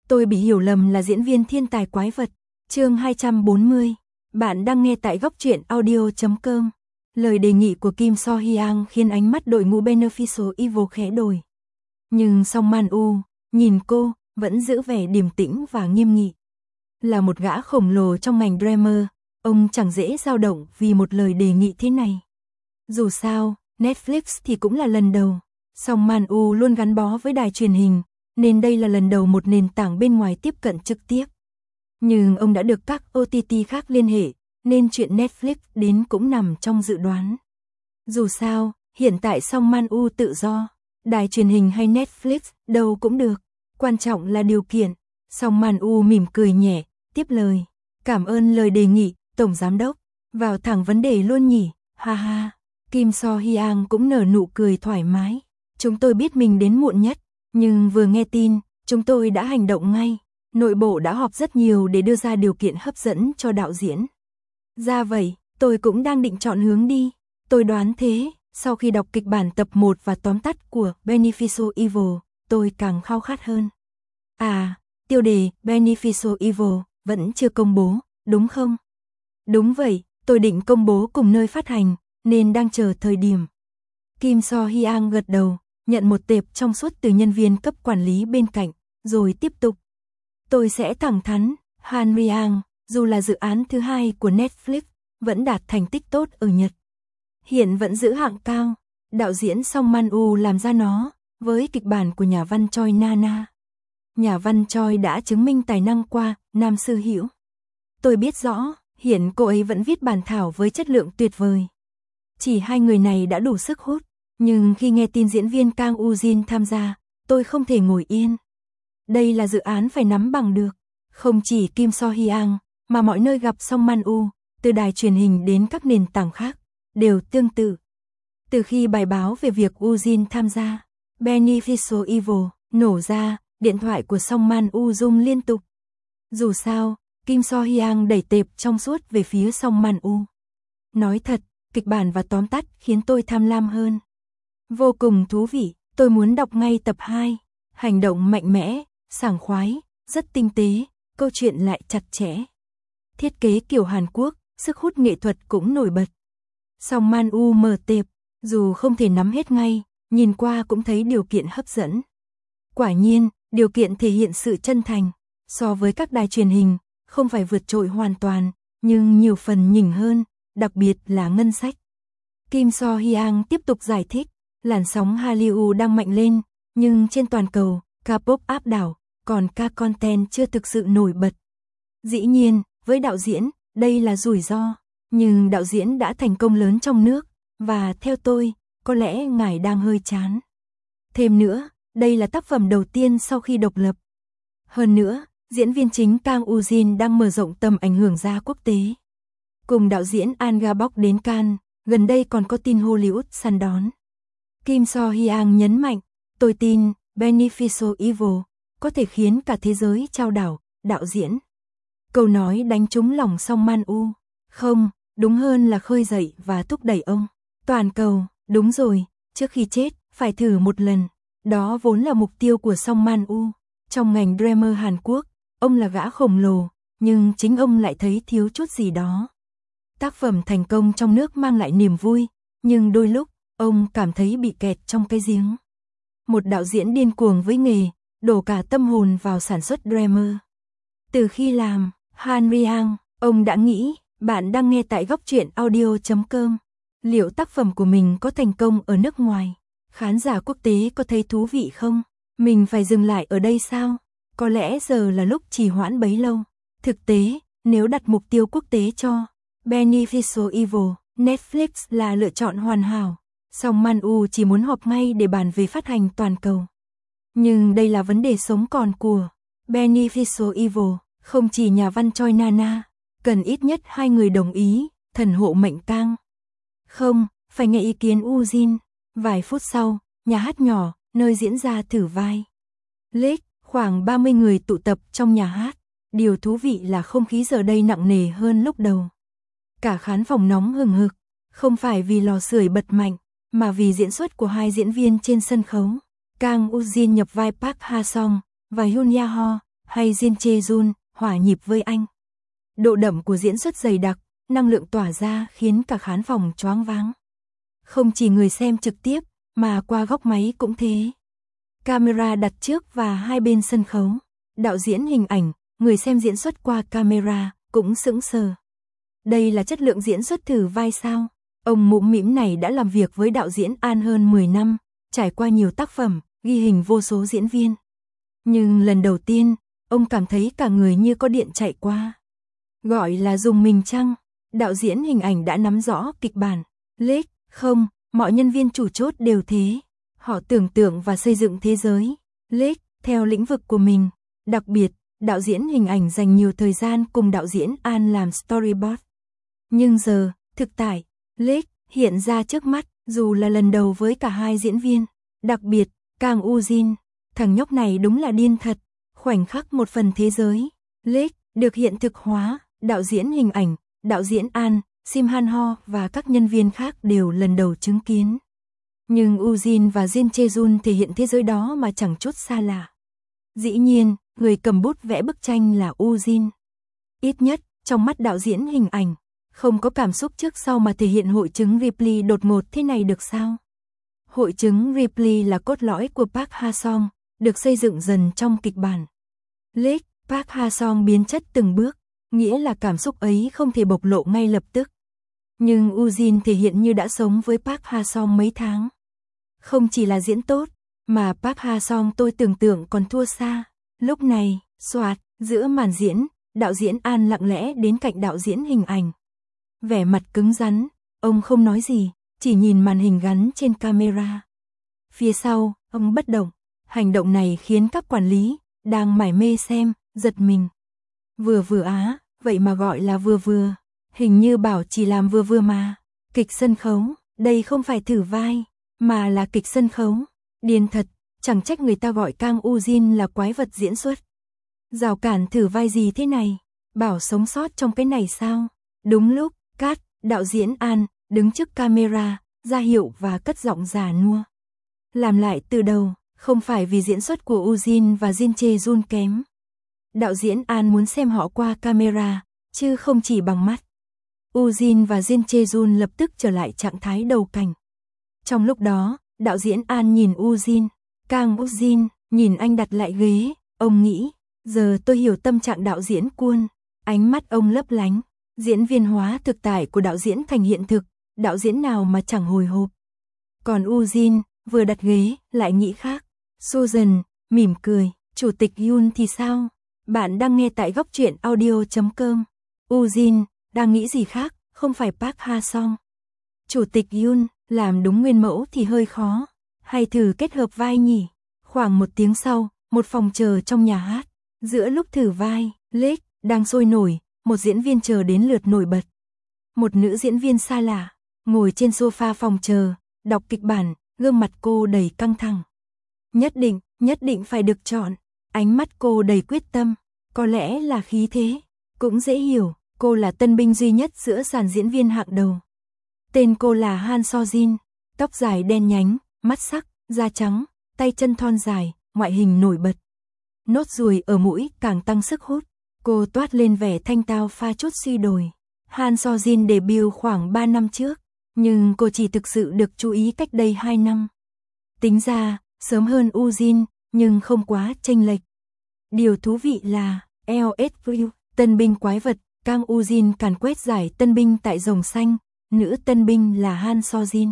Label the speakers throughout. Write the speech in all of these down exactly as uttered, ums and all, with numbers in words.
Speaker 1: Tôi bị hiểu lầm là diễn viên thiên tài quái vật. Chương hai trăm bốn mươi. Bạn đang nghe tại góc truyện audio chấm com. Lời đề nghị của Kim So Hyang khiến ánh mắt đội ngũ Beneficial Evil khẽ đổi. Nhưng Song Man U, nhìn cô, vẫn giữ vẻ điềm tĩnh và nghiêm nghị. Là một gã khổng lồ trong ngành drama, ông chẳng dễ dao động vì một lời đề nghị thế này. Dù sao, Netflix thì cũng là lần đầu. Song Man U luôn gắn bó với đài truyền hình, nên đây là lần đầu một nền tảng bên ngoài tiếp cận trực tiếp. Nhưng ông đã được các O T T khác liên hệ, nên chuyện Netflix đến cũng nằm trong dự đoán. Dù sao, hiện tại Song Man U tự do, đài truyền hình hay Netflix, đâu cũng được. Quan trọng là điều kiện. Song Man U mỉm cười nhẹ, tiếp lời. Cảm ơn lời đề nghị, Tổng Giám đốc. Vào thẳng vấn đề luôn nhỉ, ha ha. Kim So Hyang cũng nở nụ cười thoải mái. Chúng tôi biết mình đến muộn nhất, nhưng vừa nghe tin, chúng tôi đã hành động ngay. Nội bộ đã họp rất nhiều để đưa ra điều kiện hấp dẫn cho đạo diễn. Ra vậy, tôi cũng đang định chọn hướng đi. Tôi đoán thế, sau khi đọc kịch bản tập một và tóm tắt của Beneficial Evil, tôi càng khao khát hơn. À, tiêu đề Beneficial Evil vẫn chưa công bố, đúng không? Đúng vậy, tôi định công bố cùng nơi phát hành, nên đang chờ thời điểm. Kim So Hyang gật đầu, nhận một tệp trong suốt từ nhân viên cấp quản lý bên cạnh, rồi tiếp tục. Tôi sẽ thẳng thắn, Han Ryang, dù là dự án thứ hai của Netflix, vẫn đạt thành tích tốt ở Nhật. Hiện vẫn giữ hạng cao, đạo diễn Song Man U làm ra nó, với kịch bản của nhà văn Choi Nana. Nhà văn Choi đã chứng minh tài năng qua Nam Sư Hữu. Tôi biết rõ, hiện cô ấy vẫn viết bản thảo với chất lượng tuyệt vời. Chỉ hai người này đã đủ sức hút, nhưng khi nghe tin diễn viên Kang Woo-jin tham gia, tôi không thể ngồi yên. Đây là dự án phải nắm bằng được. Không chỉ Kim So Hyang, mà mọi nơi gặp Song Man U, từ đài truyền hình đến các nền tảng khác, đều tương tự. Từ khi bài báo về việc Woo-jin tham gia Beneficial Evil nổ ra, điện thoại của Song Man U rung liên tục. Dù sao, Kim So Hyang đẩy tệp trong suốt về phía Song Man U. Nói thật, kịch bản và tóm tắt khiến tôi tham lam hơn. Vô cùng thú vị, tôi muốn đọc ngay tập hai. Hành động mạnh mẽ, sảng khoái, rất tinh tế, câu chuyện lại chặt chẽ. Thiết kế kiểu Hàn Quốc, sức hút nghệ thuật cũng nổi bật. Song Man U mở tệp, dù không thể nắm hết ngay, nhìn qua cũng thấy điều kiện hấp dẫn. Quả nhiên, điều kiện thể hiện sự chân thành, so với các đài truyền hình, không phải vượt trội hoàn toàn, nhưng nhiều phần nhỉnh hơn, đặc biệt là ngân sách. Kim So Hyang tiếp tục giải thích, làn sóng Hallyu đang mạnh lên, nhưng trên toàn cầu, K-pop áp đảo, còn K-content chưa thực sự nổi bật. Dĩ nhiên, với đạo diễn, đây là rủi ro, nhưng đạo diễn đã thành công lớn trong nước, và theo tôi, có lẽ ngài đang hơi chán. Thêm nữa, đây là tác phẩm đầu tiên sau khi độc lập. Hơn nữa, diễn viên chính Kang Woo-jin đang mở rộng tầm ảnh hưởng ra quốc tế. Cùng đạo diễn An Ga-bok đến Cannes, gần đây còn có tin Hollywood săn đón. Kim So Hyang nhấn mạnh, tôi tin Beneficial Evil có thể khiến cả thế giới trao đảo, đạo diễn. Câu nói đánh trúng lòng Song Man U. Không, đúng hơn là khơi dậy và thúc đẩy ông. Toàn cầu, đúng rồi, trước khi chết, phải thử một lần. Đó vốn là mục tiêu của Song Man U. Trong ngành drama Hàn Quốc, ông là gã khổng lồ, nhưng chính ông lại thấy thiếu chút gì đó. Tác phẩm thành công trong nước mang lại niềm vui, nhưng đôi lúc, ông cảm thấy bị kẹt trong cái giếng. Một đạo diễn điên cuồng với nghề, đổ cả tâm hồn vào sản xuất drama. Từ khi làm Han Ryang, ông đã nghĩ, bạn đang nghe tại góc truyện audio chấm com. Liệu tác phẩm của mình có thành công ở nước ngoài? Khán giả quốc tế có thấy thú vị không? Mình phải dừng lại ở đây sao? Có lẽ giờ là lúc trì hoãn bấy lâu. Thực tế, nếu đặt mục tiêu quốc tế cho Beneficial Evil, Netflix là lựa chọn hoàn hảo. Song Man U chỉ muốn họp ngay để bàn về phát hành toàn cầu. Nhưng đây là vấn đề sống còn của Beneficial Evil, không chỉ nhà văn Choi Nana, cần ít nhất hai người đồng ý, thần hộ mệnh Kang. Không, phải nghe ý kiến Woo-jin. Vài phút sau, nhà hát nhỏ, nơi diễn ra thử vai. Lết, khoảng ba mươi người tụ tập trong nhà hát. Điều thú vị là không khí giờ đây nặng nề hơn lúc đầu. Cả khán phòng nóng hừng hực, không phải vì lò sưởi bật mạnh, mà vì diễn xuất của hai diễn viên trên sân khấu. Kang Woo-jin nhập vai Park Ha-song và Yoon Ya-ho, hay Jin Chae-jun, hòa nhịp với anh. Độ đậm của diễn xuất dày đặc, năng lượng tỏa ra khiến cả khán phòng choáng váng. Không chỉ người xem trực tiếp, mà qua góc máy cũng thế. Camera đặt trước và hai bên sân khấu. Đạo diễn hình ảnh, người xem diễn xuất qua camera, cũng sững sờ. Đây là chất lượng diễn xuất thử vai sao? Ông mũm mĩm này đã làm việc với đạo diễn An hơn mười năm, trải qua nhiều tác phẩm, ghi hình vô số diễn viên. Nhưng lần đầu tiên, ông cảm thấy cả người như có điện chạy qua. Gọi là dùng mình chăng? Đạo diễn hình ảnh đã nắm rõ kịch bản. Lết, không, mọi nhân viên chủ chốt đều thế. Họ tưởng tượng và xây dựng thế giới. Lết, theo lĩnh vực của mình. Đặc biệt, đạo diễn hình ảnh dành nhiều thời gian cùng đạo diễn An làm storyboard. Nhưng giờ, thực tại, Lết hiện ra trước mắt, dù là lần đầu với cả hai diễn viên. Đặc biệt, Kang Woo-jin, thằng nhóc này đúng là điên thật. Khoảnh khắc một phần thế giới. Lết được hiện thực hóa, đạo diễn hình ảnh, đạo diễn An, Sim Han Ho và các nhân viên khác đều lần đầu chứng kiến. Nhưng Woo-jin và Jin Chae-jun thể hiện thế giới đó mà chẳng chút xa lạ. Dĩ nhiên, người cầm bút vẽ bức tranh là Woo-jin. Ít nhất, trong mắt đạo diễn hình ảnh, không có cảm xúc trước sau mà thể hiện hội chứng Ripley đột ngột thế này được sao? Hội chứng Ripley là cốt lõi của Park Ha-song, được xây dựng dần trong kịch bản. Lết, Park Ha-song biến chất từng bước, nghĩa là cảm xúc ấy không thể bộc lộ ngay lập tức. Nhưng Woo-jin thể hiện như đã sống với Park Ha-song mấy tháng. Không chỉ là diễn tốt, mà Park Ha-song tôi tưởng tượng còn thua xa. Lúc này, soạt, giữa màn diễn, đạo diễn An lặng lẽ đến cạnh đạo diễn hình ảnh. Vẻ mặt cứng rắn, ông không nói gì, chỉ nhìn màn hình gắn trên camera. Phía sau, ông bất động. Hành động này khiến các quản lý, đang mải mê xem, giật mình. Vừa vừa á, vậy mà gọi là vừa vừa. Hình như bảo chỉ làm vừa vừa mà. Kịch sân khấu, đây không phải thử vai, mà là kịch sân khấu. Điên thật, chẳng trách người ta gọi Kang Woo-jin là quái vật diễn xuất. Rào cản thử vai gì thế này? Bảo sống sót trong cái này sao? Đúng lúc, cắt, đạo diễn An, đứng trước camera, ra hiệu và cất giọng già nua. Làm lại từ đầu, không phải vì diễn xuất của Woo-jin và Jin Chae-jun kém. Đạo diễn An muốn xem họ qua camera, chứ không chỉ bằng mắt. Woo-jin và Jin Chae-jun lập tức trở lại trạng thái đầu cảnh. Trong lúc đó, đạo diễn An nhìn Woo-jin, Kang Woo-jin, nhìn anh đặt lại ghế, ông nghĩ, giờ tôi hiểu tâm trạng đạo diễn Kwon. Ánh mắt ông lấp lánh, diễn viên hóa thực tại của đạo diễn thành hiện thực, đạo diễn nào mà chẳng hồi hộp. Còn Woo-jin, vừa đặt ghế, lại nghĩ khác. Susan, mỉm cười, Chủ tịch Yoon thì sao? Bạn đang nghe tại góc truyện audio chấm com. Woo-jin, đang nghĩ gì khác, không phải Park Ha-song. Chủ tịch Yoon, làm đúng nguyên mẫu thì hơi khó. Hay thử kết hợp vai nhỉ? Khoảng một tiếng sau, một phòng chờ trong nhà hát. Giữa lúc thử vai, Lết đang sôi nổi, một diễn viên chờ đến lượt nổi bật. Một nữ diễn viên xa lạ, ngồi trên sofa phòng chờ, đọc kịch bản, gương mặt cô đầy căng thẳng. Nhất định, nhất định phải được chọn. Ánh mắt cô đầy quyết tâm, có lẽ là khí thế. Cũng dễ hiểu, cô là tân binh duy nhất giữa dàn diễn viên hạng đầu. Tên cô là Han So-jin, tóc dài đen nhánh, mắt sắc, da trắng, tay chân thon dài, ngoại hình nổi bật. Nốt ruồi ở mũi càng tăng sức hút, cô toát lên vẻ thanh tao pha chút suy đồi. Han So-jin debut khoảng ba năm trước, nhưng cô chỉ thực sự được chú ý cách đây hai năm. Tính ra, sớm hơn Woo-jin, nhưng không quá chênh lệch. Điều thú vị là, lờ ét vê, tân binh quái vật, Kang Woo-jin càn quét giải tân binh tại Rồng Xanh, nữ tân binh là Han So-jin.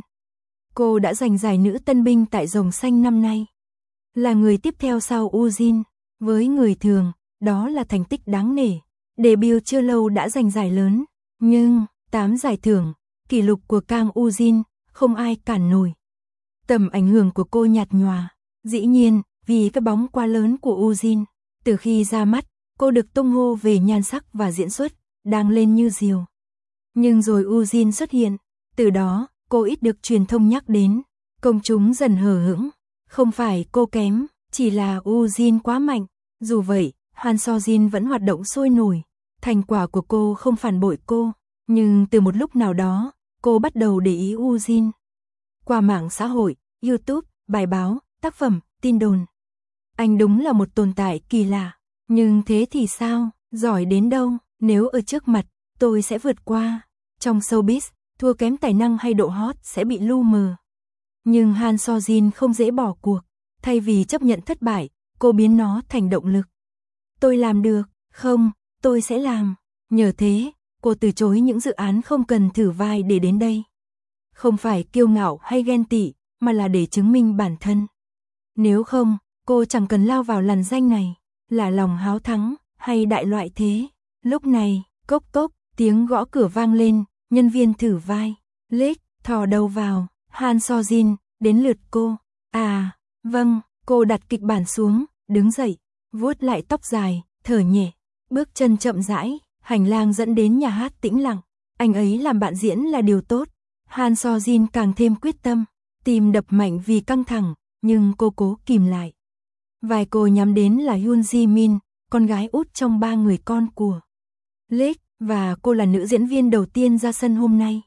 Speaker 1: Cô đã giành giải nữ tân binh tại Rồng Xanh năm nay. Là người tiếp theo sau Woo-jin, với người thường, đó là thành tích đáng nể. Debut chưa lâu đã giành giải lớn, nhưng, tám giải thưởng, kỷ lục của Kang Woo-jin, không ai cản nổi. Tầm ảnh hưởng của cô nhạt nhòa, dĩ nhiên, vì cái bóng quá lớn của Woo-jin. Từ khi ra mắt, cô được tung hô về nhan sắc và diễn xuất, đang lên như diều. Nhưng rồi Woo-jin xuất hiện, từ đó, cô ít được truyền thông nhắc đến. Công chúng dần hờ hững, không phải cô kém, chỉ là Woo-jin quá mạnh. Dù vậy, Han So-jin vẫn hoạt động sôi nổi. Thành quả của cô không phản bội cô, nhưng từ một lúc nào đó, cô bắt đầu để ý Woo-jin. Qua mạng xã hội, YouTube, bài báo, tác phẩm, tin đồn. Anh đúng là một tồn tại kỳ lạ. Nhưng thế thì sao, giỏi đến đâu, nếu ở trước mặt, tôi sẽ vượt qua. Trong showbiz, thua kém tài năng hay độ hot sẽ bị lu mờ. Nhưng Han So-jin không dễ bỏ cuộc, thay vì chấp nhận thất bại, cô biến nó thành động lực. Tôi làm được, không, tôi sẽ làm. Nhờ thế, cô từ chối những dự án không cần thử vai để đến đây. Không phải kiêu ngạo hay ghen tị, mà là để chứng minh bản thân. Nếu không, cô chẳng cần lao vào lằn danh này, là lòng háo thắng, hay đại loại thế. Lúc này, cốc cốc, tiếng gõ cửa vang lên, nhân viên thử vai. Lích, thò đầu vào, Han So-jin, đến lượt cô. À, vâng, cô đặt kịch bản xuống, đứng dậy, vuốt lại tóc dài, thở nhẹ, bước chân chậm rãi, hành lang dẫn đến nhà hát tĩnh lặng. Anh ấy làm bạn diễn là điều tốt. Han So-jin càng thêm quyết tâm, tim đập mạnh vì căng thẳng, nhưng cô cố kìm lại. Vai cô nhắm đến là Yoon Ji-min, con gái út trong ba người con của Lích, và cô là nữ diễn viên đầu tiên ra sân hôm nay.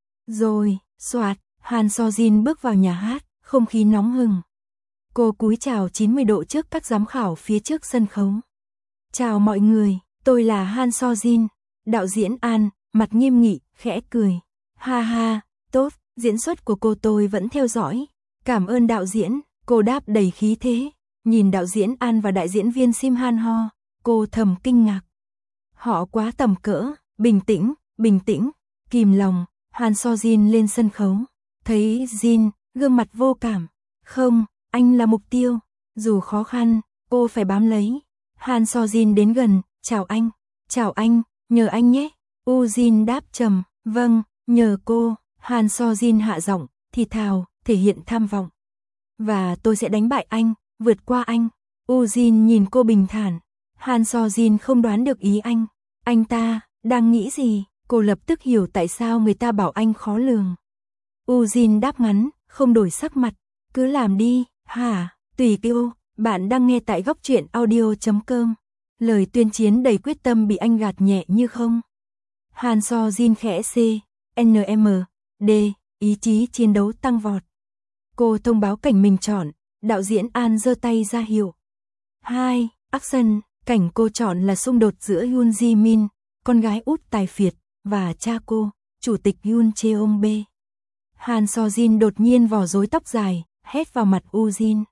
Speaker 1: Rồi, soạt, Han So-jin bước vào nhà hát, không khí nóng hừng. Cô cúi chào chín mươi độ trước các giám khảo phía trước sân khấu. Chào mọi người, tôi là Han So-jin. Đạo diễn An, mặt nghiêm nghị, khẽ cười. Ha ha, tốt, diễn xuất của cô tôi vẫn theo dõi. Cảm ơn đạo diễn, cô đáp đầy khí thế. Nhìn đạo diễn An và đại diễn viên Sim Han Ho, cô thầm kinh ngạc. Họ quá tầm cỡ, bình tĩnh, bình tĩnh, kìm lòng. Han So-jin lên sân khấu. Thấy Jin, gương mặt vô cảm. Không, anh là mục tiêu. Dù khó khăn, cô phải bám lấy. Han So-jin đến gần, chào anh. Chào anh, nhờ anh nhé. U Jin đáp trầm, vâng, nhờ cô. Han So-jin hạ giọng, thì thào, thể hiện tham vọng. Và tôi sẽ đánh bại anh, vượt qua anh. U Jin nhìn cô bình thản. Han So-jin không đoán được ý anh. Anh ta, đang nghĩ gì? Cô lập tức hiểu tại sao người ta bảo anh khó lường. U Jin đáp ngắn, không đổi sắc mặt. Cứ làm đi, hả, tùy kêu. Bạn đang nghe tại góc truyện audio chấm com. Lời tuyên chiến đầy quyết tâm bị anh gạt nhẹ như không. Han So-jin khẽ C, N M, D, ý chí chiến đấu tăng vọt. Cô thông báo cảnh mình chọn, đạo diễn An giơ tay ra hiệu. Hai, action, cảnh cô chọn là xung đột giữa Yoon Ji-min, con gái út tài phiệt, và cha cô, chủ tịch Yoon Cheong-bae. Han So-jin đột nhiên vò rối tóc dài, hét vào mặt U Jin.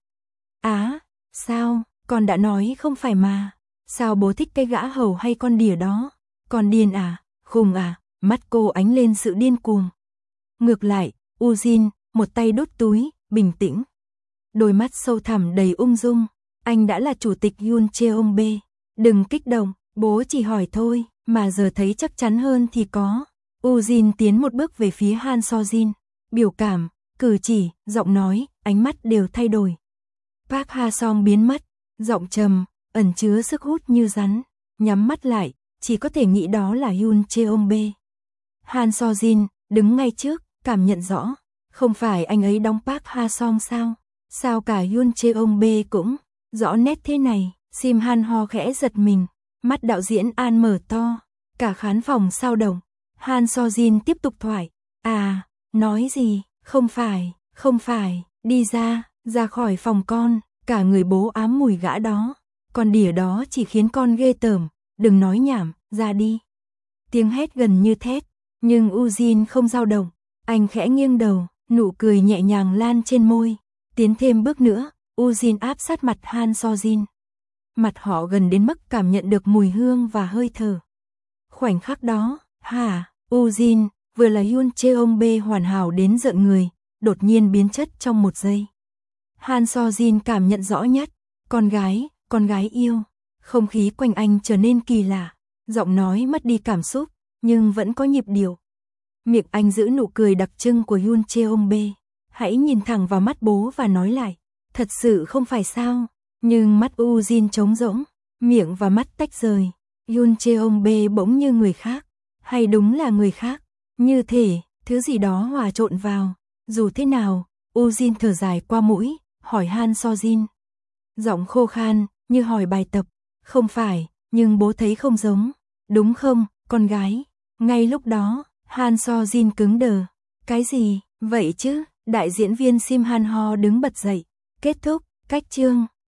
Speaker 1: Á, sao, con đã nói không phải mà. Sao bố thích cái gã hầu hay con đỉa đó? Con điên à, khùng à, mắt cô ánh lên sự điên cuồng. Ngược lại, U Jin, một tay đút túi, bình tĩnh. Đôi mắt sâu thẳm đầy ung dung. Anh đã là chủ tịch Yoon Cheong-bae. Đừng kích động, bố chỉ hỏi thôi, mà giờ thấy chắc chắn hơn thì có. U Jin tiến một bước về phía Han So-jin. Biểu cảm, cử chỉ, giọng nói, ánh mắt đều thay đổi. Park Ha-song biến mất, giọng trầm, ẩn chứa sức hút như rắn. Nhắm mắt lại, chỉ có thể nghĩ đó là Yoon Cheong-bae. Han So-jin, đứng ngay trước, cảm nhận rõ. Không phải anh ấy đóng Park Ha-song sao? Sao cả Yoon Cheong-bae cũng rõ nét thế này? Sim Han Ho khẽ giật mình. Mắt đạo diễn An mở to. Cả khán phòng sao động. Han So-jin tiếp tục thoại. À, nói gì? Không phải, không phải. Đi ra, ra khỏi phòng con. Cả người bố ám mùi gã đó. Con đỉa đó chỉ khiến con ghê tởm. Đừng nói nhảm, ra đi. Tiếng hét gần như thét. Nhưng U Jin không dao động. Anh khẽ nghiêng đầu, nụ cười nhẹ nhàng lan trên môi. Tiến thêm bước nữa, U Jin áp sát mặt Han So-jin. Mặt họ gần đến mức cảm nhận được mùi hương và hơi thở. Khoảnh khắc đó, hả, U Jin, vừa là Yoon Cheong-bae hoàn hảo đến giận người, đột nhiên biến chất trong một giây. Han So-jin cảm nhận rõ nhất, con gái, con gái yêu. Không khí quanh anh trở nên kỳ lạ, giọng nói mất đi cảm xúc, nhưng vẫn có nhịp điệu. Miệng anh giữ nụ cười đặc trưng của Yoon Cheong-bae. Hãy nhìn thẳng vào mắt bố và nói lại. Thật sự không phải sao. Nhưng mắt U Jin trống rỗng, miệng và mắt tách rời. Yoon Cheong-bae bỗng như người khác. Hay đúng là người khác. Như thể, thứ gì đó hòa trộn vào. Dù thế nào, U Jin thở dài qua mũi, hỏi Han So-jin. Giọng khô khan, như hỏi bài tập. Không phải, nhưng bố thấy không giống. Đúng không, con gái? Ngay lúc đó, Han So-jin cứng đờ. Cái gì, vậy chứ? Đại diễn viên Sim Han Ho đứng bật dậy. Kết thúc, cách chương.